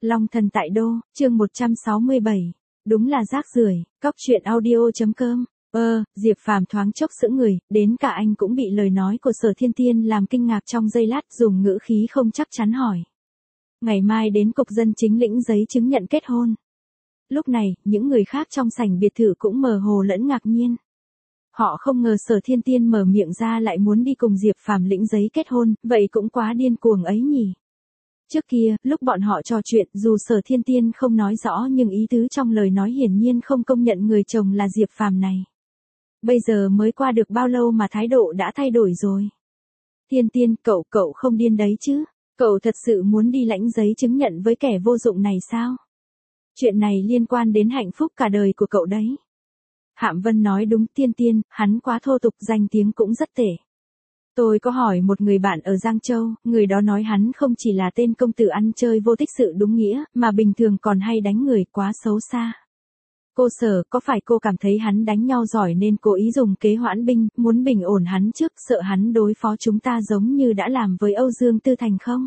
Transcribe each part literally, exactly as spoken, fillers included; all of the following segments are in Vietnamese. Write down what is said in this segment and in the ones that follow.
Long thần tại đô, chương một trăm sáu mươi bảy. Đúng là rác rưởi. Cóc truyện audio chấm com. Ơ, Diệp Phàm thoáng chốc sững người, đến cả anh cũng bị lời nói của Sở Thiên Tiên làm kinh ngạc trong giây lát, dùng ngữ khí không chắc chắn hỏi. Ngày mai đến cục dân chính lĩnh giấy chứng nhận kết hôn. Lúc này, những người khác trong sảnh biệt thự cũng mơ hồ lẫn ngạc nhiên. Họ không ngờ Sở Thiên Tiên mở miệng ra lại muốn đi cùng Diệp Phàm lĩnh giấy kết hôn, vậy cũng quá điên cuồng ấy nhỉ. Trước kia, lúc bọn họ trò chuyện, dù Sở Thiên Tiên không nói rõ nhưng ý tứ trong lời nói hiển nhiên không công nhận người chồng là Diệp Phàm này. Bây giờ mới qua được bao lâu mà thái độ đã thay đổi rồi. Thiên Tiên, cậu, cậu không điên đấy chứ? Cậu thật sự muốn đi lãnh giấy chứng nhận với kẻ vô dụng này sao? Chuyện này liên quan đến hạnh phúc cả đời của cậu đấy. Hạm Vân nói đúng, Thiên Tiên, hắn quá thô tục, danh tiếng cũng rất tệ. Tôi có hỏi một người bạn ở Giang Châu, người đó nói hắn không chỉ là tên công tử ăn chơi vô tích sự đúng nghĩa, mà bình thường còn hay đánh người, quá xấu xa. Cô Sở, có phải cô cảm thấy hắn đánh nhau giỏi nên cố ý dùng kế hoãn binh, muốn bình ổn hắn trước, sợ hắn đối phó chúng ta giống như đã làm với Âu Dương Tư Thành không?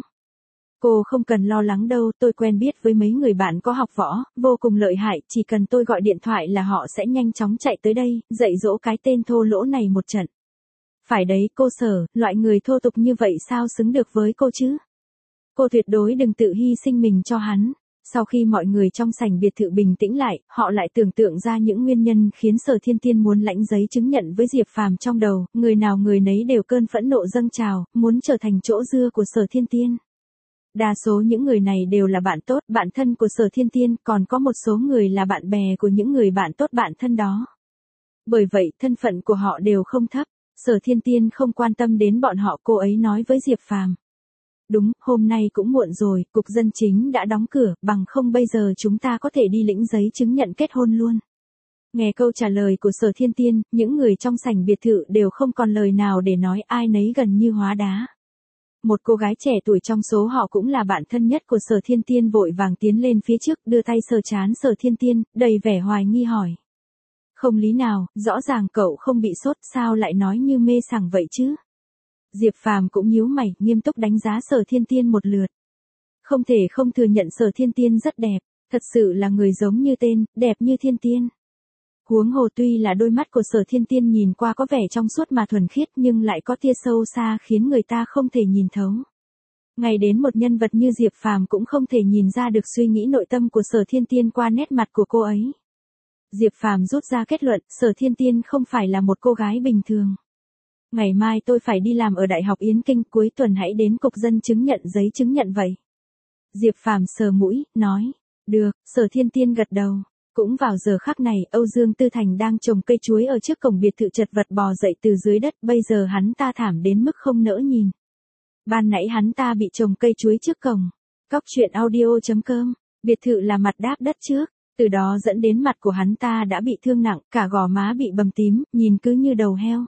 Cô không cần lo lắng đâu, tôi quen biết với mấy người bạn có học võ, vô cùng lợi hại, chỉ cần tôi gọi điện thoại là họ sẽ nhanh chóng chạy tới đây, dạy dỗ cái tên thô lỗ này một trận. Phải đấy, cô Sở, loại người thô tục như vậy sao xứng được với cô chứ? Cô tuyệt đối đừng tự hy sinh mình cho hắn. Sau khi mọi người trong sảnh biệt thự bình tĩnh lại, họ lại tưởng tượng ra những nguyên nhân khiến Sở Thiên Tiên muốn lãnh giấy chứng nhận với Diệp Phàm trong đầu, người nào người nấy đều cơn phẫn nộ dâng trào, muốn trở thành chỗ dưa của Sở Thiên Tiên. Đa số những người này đều là bạn tốt, bạn thân của Sở Thiên Tiên, còn có một số người là bạn bè của những người bạn tốt bạn thân đó. Bởi vậy, thân phận của họ đều không thấp. Sở Thiên Tiên không quan tâm đến bọn họ, cô ấy nói với Diệp Phàm. Đúng, hôm nay cũng muộn rồi, cục dân chính đã đóng cửa, bằng không bây giờ chúng ta có thể đi lĩnh giấy chứng nhận kết hôn luôn. Nghe câu trả lời của Sở Thiên Tiên, những người trong sảnh biệt thự đều không còn lời nào để nói, ai nấy gần như hóa đá. Một cô gái trẻ tuổi trong số họ cũng là bạn thân nhất của Sở Thiên Tiên vội vàng tiến lên phía trước, đưa tay sờ trán Sở Thiên Tiên, đầy vẻ hoài nghi hỏi. Không lý nào, rõ ràng cậu không bị sốt, sao lại nói như mê sảng vậy chứ? Diệp Phàm cũng nhíu mày, nghiêm túc đánh giá Sở Thiên Tiên một lượt. Không thể không thừa nhận Sở Thiên Tiên rất đẹp, thật sự là người giống như tên, đẹp như thiên tiên. Huống hồ tuy là đôi mắt của Sở Thiên Tiên nhìn qua có vẻ trong suốt mà thuần khiết nhưng lại có tia sâu xa khiến người ta không thể nhìn thấu. Ngay đến một nhân vật như Diệp Phàm cũng không thể nhìn ra được suy nghĩ nội tâm của Sở Thiên Tiên qua nét mặt của cô ấy. Diệp Phàm rút ra kết luận, Sở Thiên Tiên không phải là một cô gái bình thường. Ngày mai tôi phải đi làm ở Đại học Yến Kinh, cuối tuần hãy đến cục dân chứng nhận giấy chứng nhận vậy. Diệp Phàm sờ mũi, nói, được, Sở Thiên Tiên gật đầu. Cũng vào giờ khắc này, Âu Dương Tư Thành đang trồng cây chuối ở trước cổng biệt thự chật vật bò dậy từ dưới đất, bây giờ hắn ta thảm đến mức không nỡ nhìn. Ban nãy hắn ta bị trồng cây chuối trước cổng. Cóc truyện audio chấm com, biệt thự là mặt đáp đất trước. Từ đó dẫn đến mặt của hắn ta đã bị thương nặng, cả gò má bị bầm tím, nhìn cứ như đầu heo.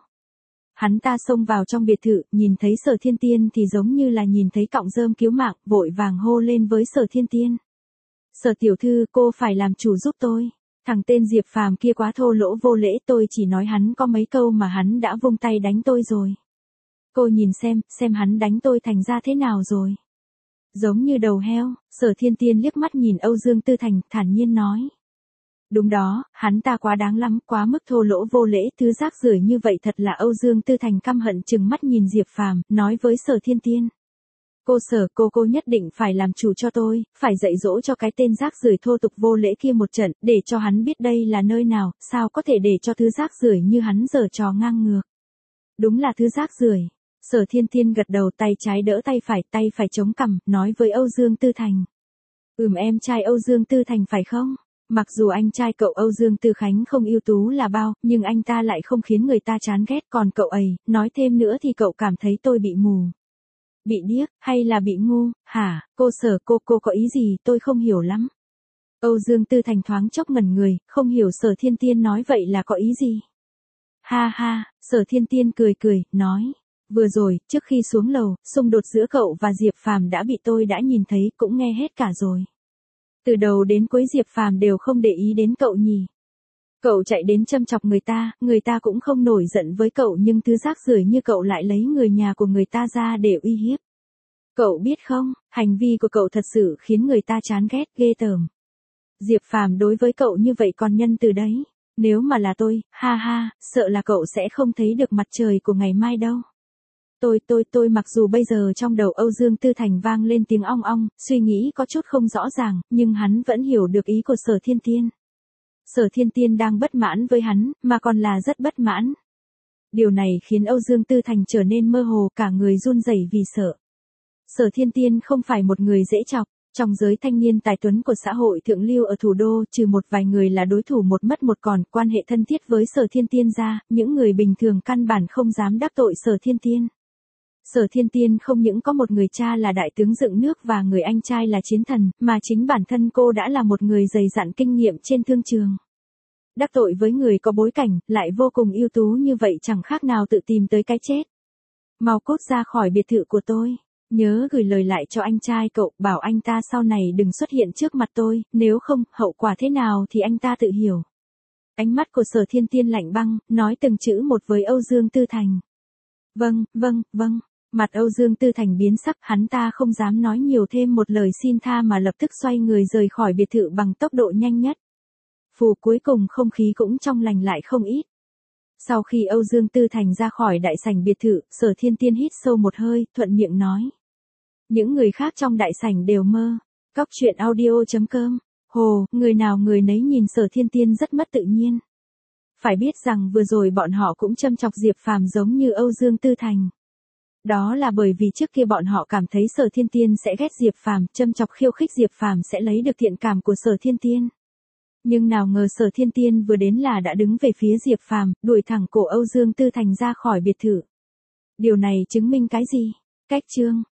Hắn ta xông vào trong biệt thự, nhìn thấy Sở Thiên Tiên thì giống như là nhìn thấy cọng rơm cứu mạng, vội vàng hô lên với Sở Thiên Tiên. Sở tiểu thư, cô phải làm chủ giúp tôi. Thằng tên Diệp Phàm kia quá thô lỗ vô lễ, tôi chỉ nói hắn có mấy câu mà hắn đã vung tay đánh tôi rồi. Cô nhìn xem, xem hắn đánh tôi thành ra thế nào rồi. Giống như đầu heo, Sở Thiên Tiên liếc mắt nhìn Âu Dương Tư Thành, thản nhiên nói. Đúng đó, hắn ta quá đáng lắm, quá mức thô lỗ vô lễ, thứ rác rưởi như vậy thật là Âu Dương Tư Thành căm hận chừng mắt nhìn Diệp Phàm, nói với Sở Thiên Tiên. Cô Sở, cô cô nhất định phải làm chủ cho tôi, phải dạy dỗ cho cái tên rác rưởi thô tục vô lễ kia một trận, để cho hắn biết đây là nơi nào, sao có thể để cho thứ rác rưởi như hắn giở trò ngang ngược. Đúng là thứ rác rưởi. Sở Thiên Tiên gật đầu, tay trái đỡ tay phải, tay phải chống cằm, nói với Âu Dương Tư Thành. Ừm, em trai Âu Dương Tư Thành phải không? Mặc dù anh trai cậu Âu Dương Tư Khánh không ưu tú là bao, nhưng anh ta lại không khiến người ta chán ghét, còn cậu ấy, nói thêm nữa thì cậu cảm thấy tôi bị mù. Bị điếc, hay là bị ngu, hả? Cô Sở, cô cô có ý gì, tôi không hiểu lắm. Âu Dương Tư Thành thoáng chốc ngẩn người, không hiểu Sở Thiên Tiên nói vậy là có ý gì. Ha ha, Sở Thiên Tiên cười cười, nói. Vừa rồi, trước khi xuống lầu, xung đột giữa cậu và Diệp Phàm đã bị tôi đã nhìn thấy, cũng nghe hết cả rồi. Từ đầu đến cuối Diệp Phàm đều không để ý đến cậu nhỉ. Cậu chạy đến châm chọc người ta, người ta cũng không nổi giận với cậu nhưng thứ rác rưởi như cậu lại lấy người nhà của người ta ra để uy hiếp. Cậu biết không, hành vi của cậu thật sự khiến người ta chán ghét, ghê tởm. Diệp Phàm đối với cậu như vậy còn nhân từ đấy. Nếu mà là tôi, ha ha, sợ là cậu sẽ không thấy được mặt trời của ngày mai đâu. Tôi tôi tôi mặc dù bây giờ trong đầu Âu Dương Tư Thành vang lên tiếng ong ong, suy nghĩ có chút không rõ ràng, nhưng hắn vẫn hiểu được ý của Sở Thiên Tiên. Sở Thiên Tiên đang bất mãn với hắn, mà còn là rất bất mãn. Điều này khiến Âu Dương Tư Thành trở nên mơ hồ, cả người run rẩy vì sợ. Sở Thiên Tiên không phải một người dễ chọc. Trong giới thanh niên tài tuấn của xã hội thượng lưu ở thủ đô, trừ một vài người là đối thủ một mất một còn, quan hệ thân thiết với Sở Thiên Tiên ra, những người bình thường căn bản không dám đắc tội Sở Thiên Tiên. Sở Thiên Tiên không những có một người cha là đại tướng dựng nước và người anh trai là chiến thần, mà chính bản thân cô đã là một người dày dặn kinh nghiệm trên thương trường. Đắc tội với người có bối cảnh, lại vô cùng ưu tú như vậy chẳng khác nào tự tìm tới cái chết. Mau cút ra khỏi biệt thự của tôi. Nhớ gửi lời lại cho anh trai cậu, bảo anh ta sau này đừng xuất hiện trước mặt tôi, nếu không, hậu quả thế nào thì anh ta tự hiểu. Ánh mắt của Sở Thiên Tiên lạnh băng, nói từng chữ một với Âu Dương Tư Thành. Vâng, vâng, vâng. Mặt Âu Dương Tư Thành biến sắc, hắn ta không dám nói nhiều thêm một lời xin tha mà lập tức xoay người rời khỏi biệt thự bằng tốc độ nhanh nhất. Phù cuối cùng không khí cũng trong lành lại không ít. Sau khi Âu Dương Tư Thành ra khỏi đại sảnh biệt thự, Sở Thiên Tiên hít sâu một hơi, thuận miệng nói. Những người khác trong đại sảnh đều mơ. Cóc truyện audio chấm com. Hồ, người nào người nấy nhìn Sở Thiên Tiên rất mất tự nhiên. Phải biết rằng vừa rồi bọn họ cũng châm chọc Diệp Phàm giống như Âu Dương Tư Thành. Đó là bởi vì trước kia bọn họ cảm thấy Sở Thiên Tiên sẽ ghét Diệp Phàm, châm chọc khiêu khích Diệp Phàm sẽ lấy được thiện cảm của Sở Thiên Tiên. Nhưng nào ngờ Sở Thiên Tiên vừa đến là đã đứng về phía Diệp Phàm, đuổi thẳng cổ Âu Dương Tư Thành ra khỏi biệt thự. Điều này chứng minh cái gì? Cách chương